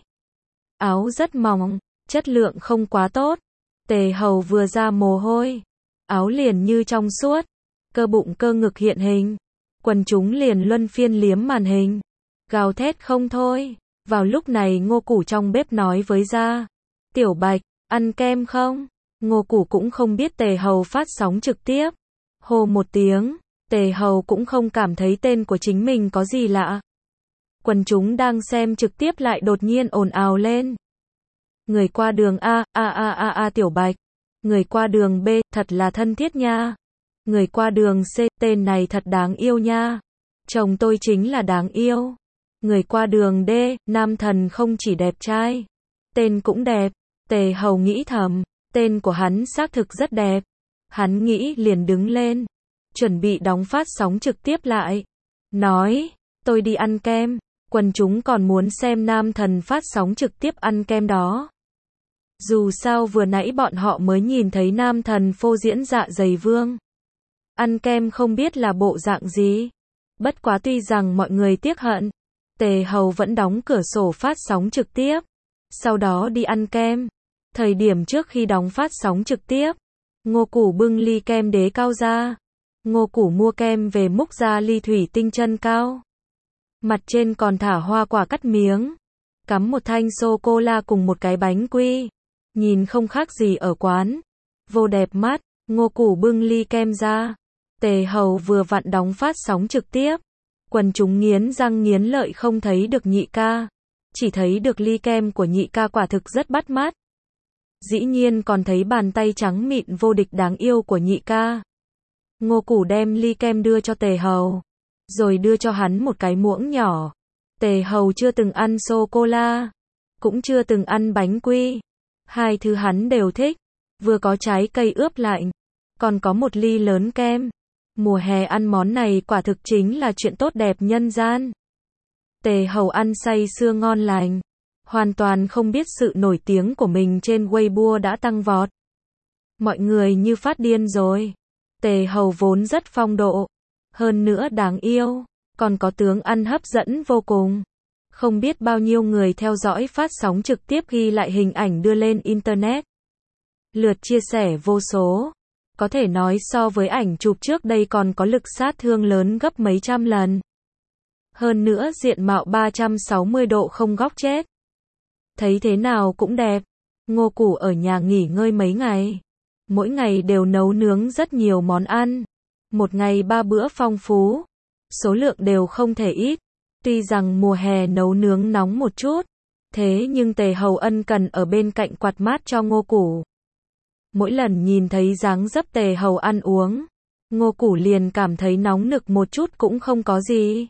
Áo rất mỏng, chất lượng không quá tốt. Tề Hầu vừa ra mồ hôi, áo liền như trong suốt, cơ bụng cơ ngực hiện hình. Quần chúng liền luân phiên liếm màn hình, gào thét không thôi. Vào lúc này Ngô Củ trong bếp nói với Gia Tiểu Bạch, ăn kem không? Ngô Củ cũng không biết Tề Hầu phát sóng trực tiếp. Hô một tiếng, Tề Hầu cũng không cảm thấy tên của chính mình có gì lạ. Quần chúng đang xem trực tiếp lại đột nhiên ồn ào lên. Người qua đường A, Tiểu Bạch. Người qua đường B, thật là thân thiết nha. Người qua đường C, tên này thật đáng yêu nha. Chồng tôi chính là đáng yêu. Người qua đường D, nam thần không chỉ đẹp trai, tên cũng đẹp. Tề Hầu nghĩ thầm, tên của hắn xác thực rất đẹp. Hắn nghĩ liền đứng lên, chuẩn bị đóng phát sóng trực tiếp lại. Nói, tôi đi ăn kem. Quần chúng còn muốn xem nam thần phát sóng trực tiếp ăn kem đó. Dù sao vừa nãy bọn họ mới nhìn thấy nam thần phô diễn dạ dày vương. Ăn kem không biết là bộ dạng gì. Bất quá tuy rằng mọi người tiếc hận, Tề Hầu vẫn đóng cửa sổ phát sóng trực tiếp. Sau đó đi ăn kem. Thời điểm trước khi đóng phát sóng trực tiếp, Ngô Củ bưng ly kem đế cao ra. Ngô Củ mua kem về múc ra ly thủy tinh chân cao. Mặt trên còn thả hoa quả cắt miếng. Cắm một thanh sô-cô-la cùng một cái bánh quy. Nhìn không khác gì ở quán. Vô đẹp mắt. Ngô Củ bưng ly kem ra. Tề Hầu vừa vặn đóng phát sóng trực tiếp. Quần chúng nghiến răng nghiến lợi không thấy được nhị ca. Chỉ thấy được ly kem của nhị ca quả thực rất bắt mắt. Dĩ nhiên còn thấy bàn tay trắng mịn vô địch đáng yêu của nhị ca. Ngô Củ đem ly kem đưa cho Tề Hầu. Rồi đưa cho hắn một cái muỗng nhỏ. Tề Hầu chưa từng ăn sô-cô-la. Cũng chưa từng ăn bánh quy. Hai thứ hắn đều thích. Vừa có trái cây ướp lạnh, còn có một ly lớn kem. Mùa hè ăn món này quả thực chính là chuyện tốt đẹp nhân gian. Tề Hầu ăn say sưa ngon lành. Hoàn toàn không biết sự nổi tiếng của mình trên Weibo đã tăng vọt. Mọi người như phát điên rồi. Tề Hầu vốn rất phong độ, hơn nữa đáng yêu, còn có tướng ăn hấp dẫn vô cùng. Không biết bao nhiêu người theo dõi phát sóng trực tiếp ghi lại hình ảnh đưa lên Internet. Lượt chia sẻ vô số. Có thể nói so với ảnh chụp trước đây còn có lực sát thương lớn gấp mấy trăm lần. Hơn nữa diện mạo 360 độ không góc chết. Thấy thế nào cũng đẹp. Ngô Củ ở nhà nghỉ ngơi mấy ngày. Mỗi ngày đều nấu nướng rất nhiều món ăn. Một ngày 3 bữa phong phú. Số lượng đều không thể ít. Tuy rằng mùa hè nấu nướng nóng một chút. Thế nhưng Tề Hầu ân cần ở bên cạnh quạt mát cho Ngô Củ. Mỗi lần nhìn thấy dáng dấp Tề Hầu ăn uống, Ngô Củ liền cảm thấy nóng nực một chút cũng không có gì.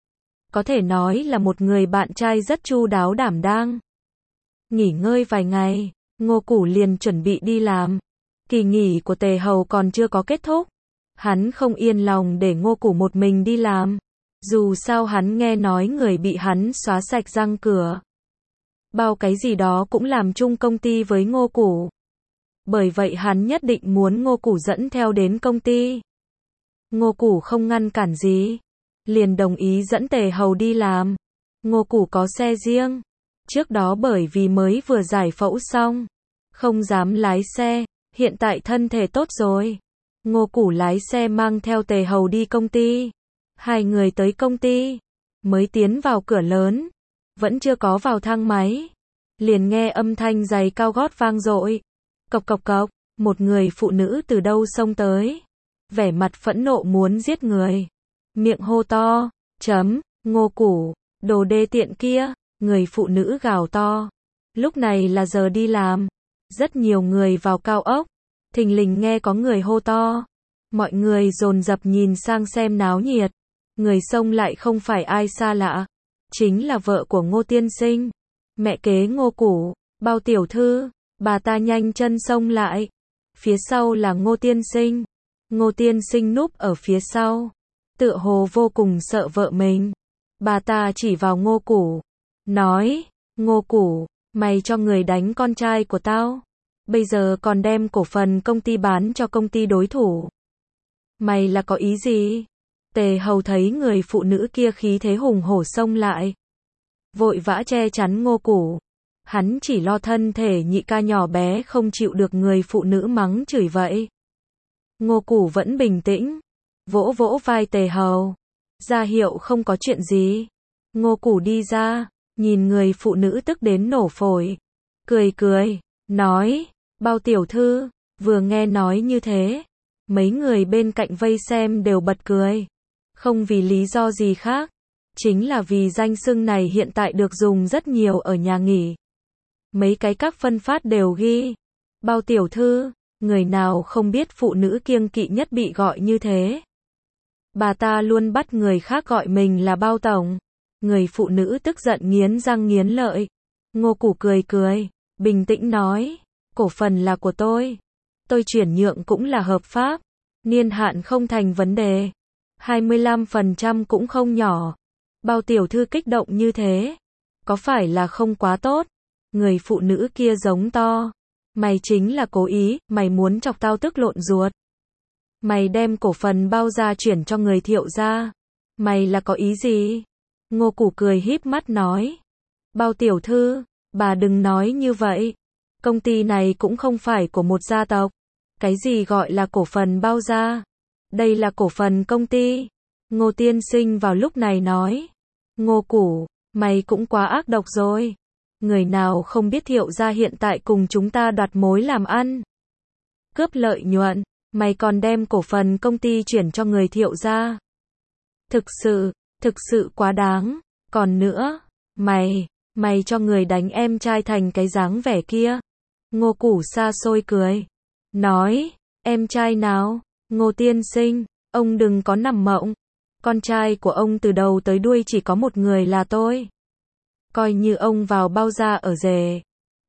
Có thể nói là một người bạn trai rất chu đáo đảm đang. Nghỉ ngơi vài ngày, Ngô Củ liền chuẩn bị đi làm. Kỳ nghỉ của Tề Hầu còn chưa có kết thúc. Hắn không yên lòng để Ngô Củ một mình đi làm. Dù sao hắn nghe nói người bị hắn xóa sạch răng cửa. Bao cái gì đó cũng làm chung công ty với Ngô Củ. Bởi vậy hắn nhất định muốn Ngô Củ dẫn theo đến công ty. Ngô Củ không ngăn cản gì, liền đồng ý dẫn Tề Hầu đi làm. Ngô Củ có xe riêng. Trước đó bởi vì mới vừa giải phẫu xong, không dám lái xe, hiện tại thân thể tốt rồi. Ngô Củ lái xe mang theo Tề Hầu đi công ty. Hai người tới công ty, mới tiến vào cửa lớn, vẫn chưa có vào thang máy. Liền nghe âm thanh giày cao gót vang dội. Cộc cộc cộc, một người phụ nữ từ đâu xông tới. Vẻ mặt phẫn nộ muốn giết người. Miệng hô to, Ngô Củ, đồ đê tiện kia, người phụ nữ gào to. Lúc này là giờ đi làm. Rất nhiều người vào cao ốc. Thình lình nghe có người hô to. Mọi người dồn dập nhìn sang xem náo nhiệt. Người xông lại không phải ai xa lạ. Chính là vợ của Ngô Tiên Sinh. Mẹ kế Ngô Củ, Bao tiểu thư. Bà ta nhanh chân xông lại. Phía sau là Ngô Tiên Sinh. Ngô Tiên Sinh núp ở phía sau. Tựa hồ vô cùng sợ vợ mình. Bà ta chỉ vào Ngô Củ. Nói, Ngô Củ, mày cho người đánh con trai của tao. Bây giờ còn đem cổ phần công ty bán cho công ty đối thủ. Mày là có ý gì? Tề Hầu thấy người phụ nữ kia khí thế hùng hổ xông lại. Vội vã che chắn Ngô Củ. Hắn chỉ lo thân thể nhị ca nhỏ bé không chịu được người phụ nữ mắng chửi vậy. Ngô Củ vẫn bình tĩnh. Vỗ vỗ vai Tề Hầu. Ra hiệu không có chuyện gì. Ngô Củ đi ra. Nhìn người phụ nữ tức đến nổ phổi. Cười cười. Nói. Bao tiểu thư. Vừa nghe nói như thế. Mấy người bên cạnh vây xem đều bật cười. Không vì lý do gì khác. Chính là vì danh xưng này hiện tại được dùng rất nhiều ở nhà nghỉ. Mấy cái các phân phát đều ghi. Bao tiểu thư. Người nào không biết phụ nữ kiêng kỵ nhất bị gọi như thế. Bà ta luôn bắt người khác gọi mình là Bao tổng. Người phụ nữ tức giận nghiến răng nghiến lợi. Ngô Củ cười cười. Bình tĩnh nói. Cổ phần là của tôi. Tôi chuyển nhượng cũng là hợp pháp. Niên hạn không thành vấn đề. 25% cũng không nhỏ. Bao tiểu thư kích động như thế. Có phải là không quá tốt? Người phụ nữ kia giống to. Mày chính là cố ý, mày muốn chọc tao tức lộn ruột. Mày đem cổ phần Bao ra chuyển cho người Thiệu gia. Mày là có ý gì? Ngô Củ cười híp mắt nói. Bao tiểu thư, bà đừng nói như vậy. Công ty này cũng không phải của một gia tộc. Cái gì gọi là cổ phần Bao gia? Đây là cổ phần công ty. Ngô Tiên Sinh vào lúc này nói. Ngô Củ, mày cũng quá ác độc rồi. Người nào không biết Thiệu gia hiện tại cùng chúng ta đoạt mối làm ăn. Cướp lợi nhuận, mày còn đem cổ phần công ty chuyển cho người Thiệu gia. Thực sự quá đáng. Còn nữa, mày cho người đánh em trai thành cái dáng vẻ kia. Ngô Củ xa xôi cười. Nói, em trai nào? Ngô Tiên Sinh, ông đừng có nằm mộng. Con trai của ông từ đầu tới đuôi chỉ có một người là tôi. Coi như ông vào Bao gia ở rể.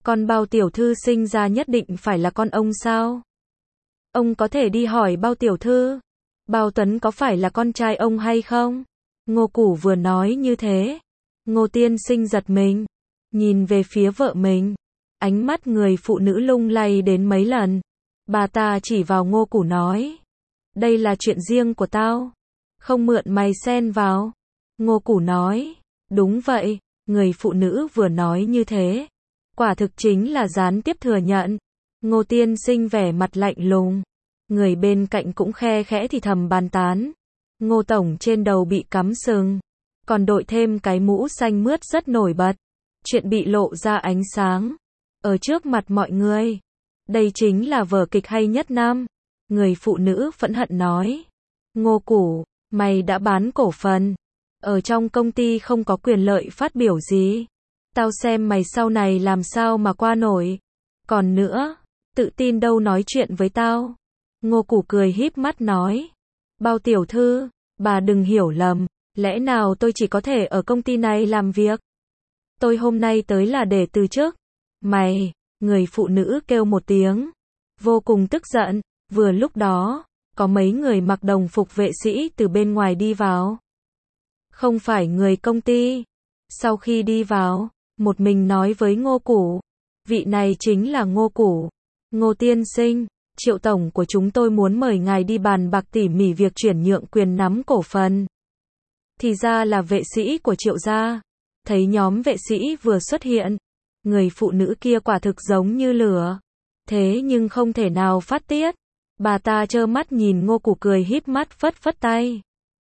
Con Bao tiểu thư sinh ra nhất định phải là con ông sao? Ông có thể đi hỏi Bao tiểu thư, Bao Tuấn có phải là con trai ông hay không? Ngô Củ vừa nói như thế, Ngô tiên sinh giật mình, nhìn về phía vợ mình, ánh mắt người phụ nữ lung lay đến mấy lần. Bà ta chỉ vào Ngô Củ nói, đây là chuyện riêng của tao, không mượn mày xen vào. Ngô Củ nói, đúng vậy. Người phụ nữ vừa nói như thế, quả thực chính là gián tiếp thừa nhận. Ngô tiên sinh vẻ mặt lạnh lùng, người bên cạnh cũng khe khẽ thì thầm bàn tán. Ngô tổng trên đầu bị cắm sừng, còn đội thêm cái mũ xanh mướt rất nổi bật, chuyện bị lộ ra ánh sáng ở trước mặt mọi người. Đây chính là vở kịch hay nhất năm. Người phụ nữ phẫn hận nói, Ngô Củ, mày đã bán cổ phần, ở trong công ty không có quyền lợi phát biểu gì. Tao xem mày sau này làm sao mà qua nổi. Còn nữa, tự tin đâu nói chuyện với tao. Ngô Củ cười híp mắt nói, Bao tiểu thư, bà đừng hiểu lầm, lẽ nào tôi chỉ có thể ở công ty này làm việc? Tôi hôm nay tới là để từ chức. Mày, người phụ nữ kêu một tiếng, vô cùng tức giận. Vừa lúc đó, có mấy người mặc đồng phục vệ sĩ từ bên ngoài đi vào. Không phải người công ty. Sau khi đi vào, một mình nói với Ngô Củ, vị này chính là Ngô Củ. Ngô tiên sinh, Triệu tổng của chúng tôi muốn mời ngài đi bàn bạc tỉ mỉ việc chuyển nhượng quyền nắm cổ phần. Thì ra là vệ sĩ của Triệu gia. Thấy nhóm vệ sĩ vừa xuất hiện, người phụ nữ kia quả thực giống như lửa, thế nhưng không thể nào phát tiết. Bà ta trơ mắt nhìn Ngô Củ cười híp mắt phất phất tay.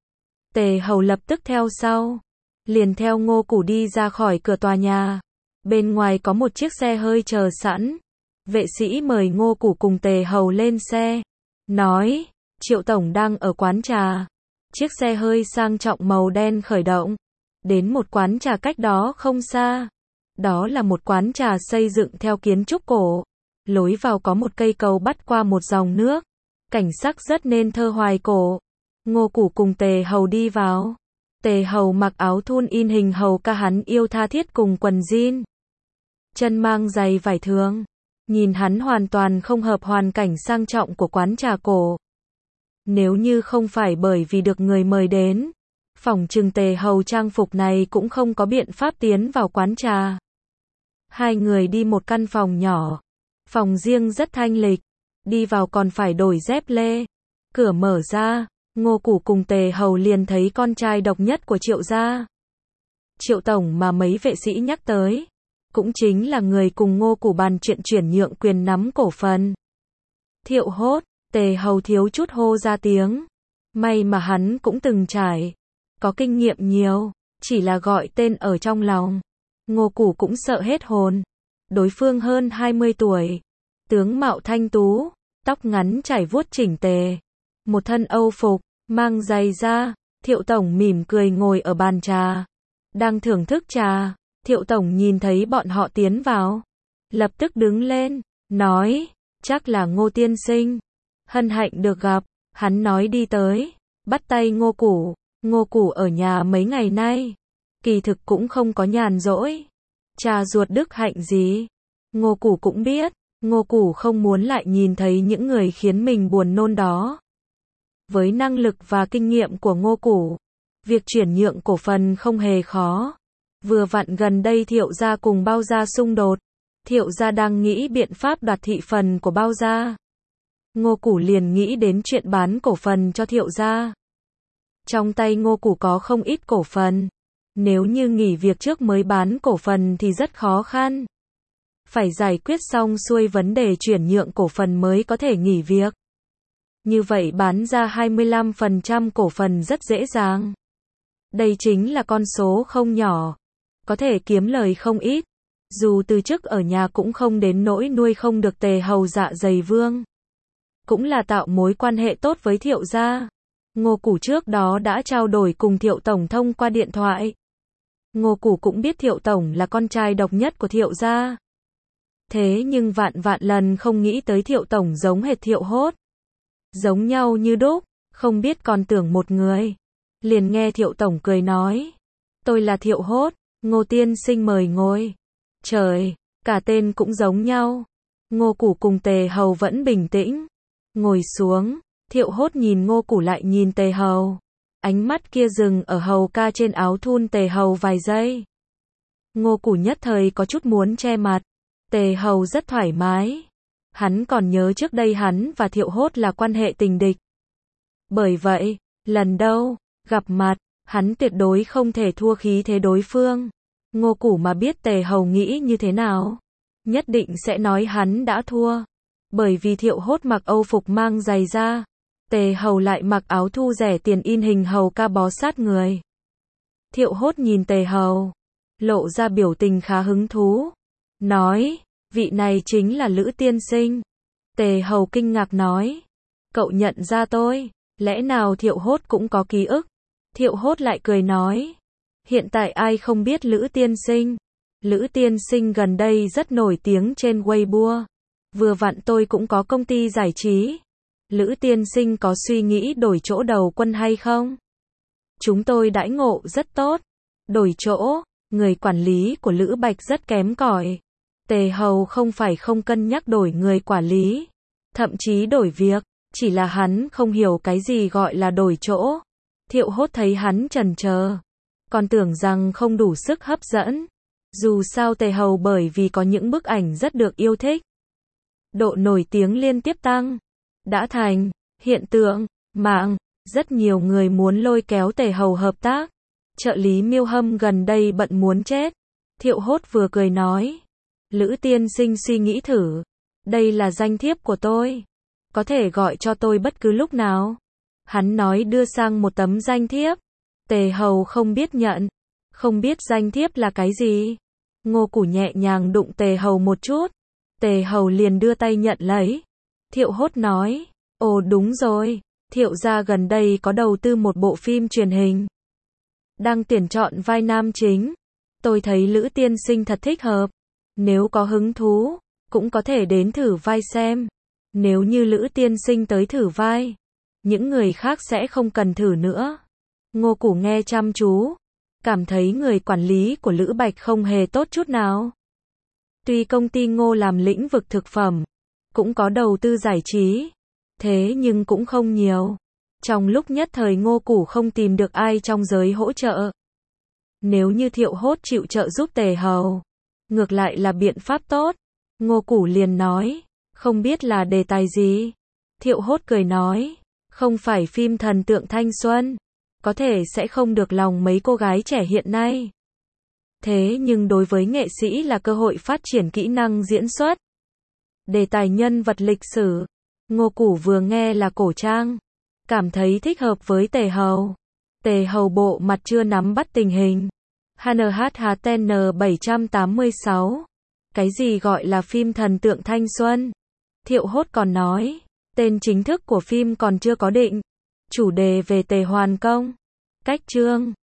Tề Hầu lập tức theo sau, liền theo Ngô Củ đi ra khỏi cửa tòa nhà. Bên ngoài có một chiếc xe hơi chờ sẵn. Vệ sĩ mời Ngô Củ cùng Tề Hầu lên xe, nói, Triệu tổng đang ở quán trà. Chiếc xe hơi sang trọng màu đen khởi động, đến một quán trà cách đó không xa. Đó là một quán trà xây dựng theo kiến trúc cổ. Lối vào có một cây cầu bắt qua một dòng nước, cảnh sắc rất nên thơ hoài cổ. Ngô Củ cùng Tề Hầu đi vào. Tề Hầu mặc áo thun in hình hầu ca hắn yêu tha thiết cùng quần jean, chân mang giày vải thường. Nhìn hắn hoàn toàn không hợp hoàn cảnh sang trọng của quán trà cổ. Nếu như không phải bởi vì được người mời đến, phỏng chừng Tề Hầu trang phục này cũng không có biện pháp tiến vào quán trà. Hai người đi một căn phòng nhỏ, phòng riêng rất thanh lịch, đi vào còn phải đổi dép lê. Cửa mở ra, Ngô Củ cùng Tề Hầu liền thấy con trai độc nhất của Triệu gia. Triệu tổng mà mấy vệ sĩ nhắc tới, cũng chính là người cùng Ngô Củ bàn chuyện chuyển nhượng quyền nắm cổ phần. Thiệu Hốt, Tề Hầu thiếu chút hô ra tiếng. May mà hắn cũng từng trải, có kinh nghiệm nhiều, chỉ là gọi tên ở trong lòng. Ngô Củ cũng sợ hết hồn. Đối phương hơn 20 tuổi, tướng mạo thanh tú, tóc ngắn chải vuốt chỉnh tề, một thân Âu phục, mang giày da. Thiệu tổng mỉm cười ngồi ở bàn trà, đang thưởng thức trà. Thiệu tổng nhìn thấy bọn họ tiến vào, lập tức đứng lên, nói, chắc là Ngô tiên sinh, hân hạnh được gặp. Hắn nói đi tới, bắt tay Ngô Củ. Ngô Củ ở nhà mấy ngày nay, kỳ thực cũng không có nhàn rỗi, trà ruột đức hạnh gì. Ngô Củ cũng biết, Ngô Củ không muốn lại nhìn thấy những người khiến mình buồn nôn đó. Với năng lực và kinh nghiệm của Ngô Củ, việc chuyển nhượng cổ phần không hề khó. Vừa vặn gần đây Thiệu gia cùng Bao gia xung đột, Thiệu gia đang nghĩ biện pháp đoạt thị phần của Bao gia. Ngô Củ liền nghĩ đến chuyện bán cổ phần cho Thiệu gia. Trong tay Ngô Củ có không ít cổ phần, nếu như nghỉ việc trước mới bán cổ phần thì rất khó khăn. Phải giải quyết xong xuôi vấn đề chuyển nhượng cổ phần mới có thể nghỉ việc. Như vậy bán ra 25% cổ phần rất dễ dàng. Đây chính là con số không nhỏ, có thể kiếm lời không ít. Dù từ chức ở nhà cũng không đến nỗi nuôi không được Tề Hầu dạ dày vương. Cũng là tạo mối quan hệ tốt với Thiệu gia. Ngô Củ trước đó đã trao đổi cùng Thiệu tổng thông qua điện thoại. Ngô Củ cũng biết Thiệu tổng là con trai độc nhất của Thiệu gia. Thế nhưng vạn lần không nghĩ tới Thiệu tổng giống hệt Thiệu Hốt. Giống nhau như đúc, không biết còn tưởng một người. Liền nghe Thiệu tổng cười nói, tôi là Thiệu Hốt, Ngô tiên sinh mời ngồi. Trời, Cả tên cũng giống nhau. Ngô Củ cùng Tề Hầu vẫn bình tĩnh. Ngồi xuống, Thiệu Hốt nhìn Ngô Củ lại nhìn Tề Hầu. Ánh mắt kia dừng ở hầu ca trên áo thun Tề Hầu vài giây. Ngô Củ nhất thời có chút muốn che mặt. Tề Hầu rất thoải mái. Hắn còn nhớ trước đây hắn và Thiệu Hốt là quan hệ tình địch. Bởi vậy, lần đầu gặp mặt, hắn tuyệt đối không thể thua khí thế đối phương. Ngô Củ mà biết Tề Hầu nghĩ như thế nào, nhất định sẽ nói hắn đã thua. Bởi vì Thiệu Hốt mặc Âu phục mang giày da, Tề Hầu lại mặc áo thu rẻ tiền in hình hầu ca bó sát người. Thiệu Hốt nhìn Tề Hầu, lộ ra biểu tình khá hứng thú, nói, vị này chính là Lữ tiên sinh. Tề Hầu kinh ngạc nói, cậu nhận ra tôi, lẽ nào Thiệu Hốt cũng có ký ức? Thiệu Hốt lại cười nói, hiện tại ai không biết Lữ tiên sinh? Lữ tiên sinh gần đây rất nổi tiếng trên Weibo. Vừa vặn tôi cũng có công ty giải trí. Lữ tiên sinh có suy nghĩ đổi chỗ đầu quân hay không? Chúng tôi đãi ngộ rất tốt. Đổi chỗ, người quản lý của Lữ Bạch rất kém cỏi. Tề Hầu không phải không cân nhắc đổi người quản lý, thậm chí đổi việc, chỉ là hắn không hiểu cái gì gọi là đổi chỗ. Thiệu Hốt thấy hắn chần chờ, còn tưởng rằng không đủ sức hấp dẫn. Dù sao Tề Hầu bởi vì có những bức ảnh rất được yêu thích, độ nổi tiếng liên tiếp tăng, đã thành hiện tượng mạng, rất nhiều người muốn lôi kéo Tề Hầu hợp tác. Trợ lý Miêu Hâm gần đây bận muốn chết. Thiệu Hốt vừa cười nói, Lữ tiên sinh suy nghĩ thử, đây là danh thiếp của tôi, có thể gọi cho tôi bất cứ lúc nào. Hắn nói đưa sang một tấm danh thiếp. Tề Hầu không biết nhận, không biết danh thiếp là cái gì. Ngô Củ nhẹ nhàng đụng Tề Hầu một chút, Tề Hầu liền đưa tay nhận lấy. Thiệu Hốt nói, ồ đúng rồi, Thiệu gia gần đây có đầu tư một bộ phim truyền hình, đang tuyển chọn vai nam chính. Tôi thấy Lữ tiên sinh thật thích hợp, nếu có hứng thú, cũng có thể đến thử vai xem. Nếu như Lữ tiên sinh tới thử vai, những người khác sẽ không cần thử nữa. Ngô Củ nghe chăm chú, cảm thấy người quản lý của Lữ Bạch không hề tốt chút nào. Tuy công ty Ngô làm lĩnh vực thực phẩm, cũng có đầu tư giải trí, thế nhưng cũng không nhiều. Trong lúc nhất thời Ngô Củ không tìm được ai trong giới hỗ trợ. Nếu như Thiệu Hốt chịu trợ giúp Tề Hầu, ngược lại là biện pháp tốt. Ngô Củ liền nói, không biết là đề tài gì. Thiệu Hốt cười nói, không phải phim thần tượng thanh xuân, có thể sẽ không được lòng mấy cô gái trẻ hiện nay. Thế nhưng đối với nghệ sĩ là cơ hội phát triển kỹ năng diễn xuất. Đề tài nhân vật lịch sử. Ngô Củ vừa nghe là cổ trang, cảm thấy thích hợp với Tề Hầu. Tề Hầu bộ mặt chưa nắm bắt tình hình. HNHTN 786. Cái gì gọi là phim thần tượng thanh xuân? Thiệu Hốt còn nói, tên chính thức của phim còn chưa có định. Chủ đề về Tề Hoàn Công, cách chương,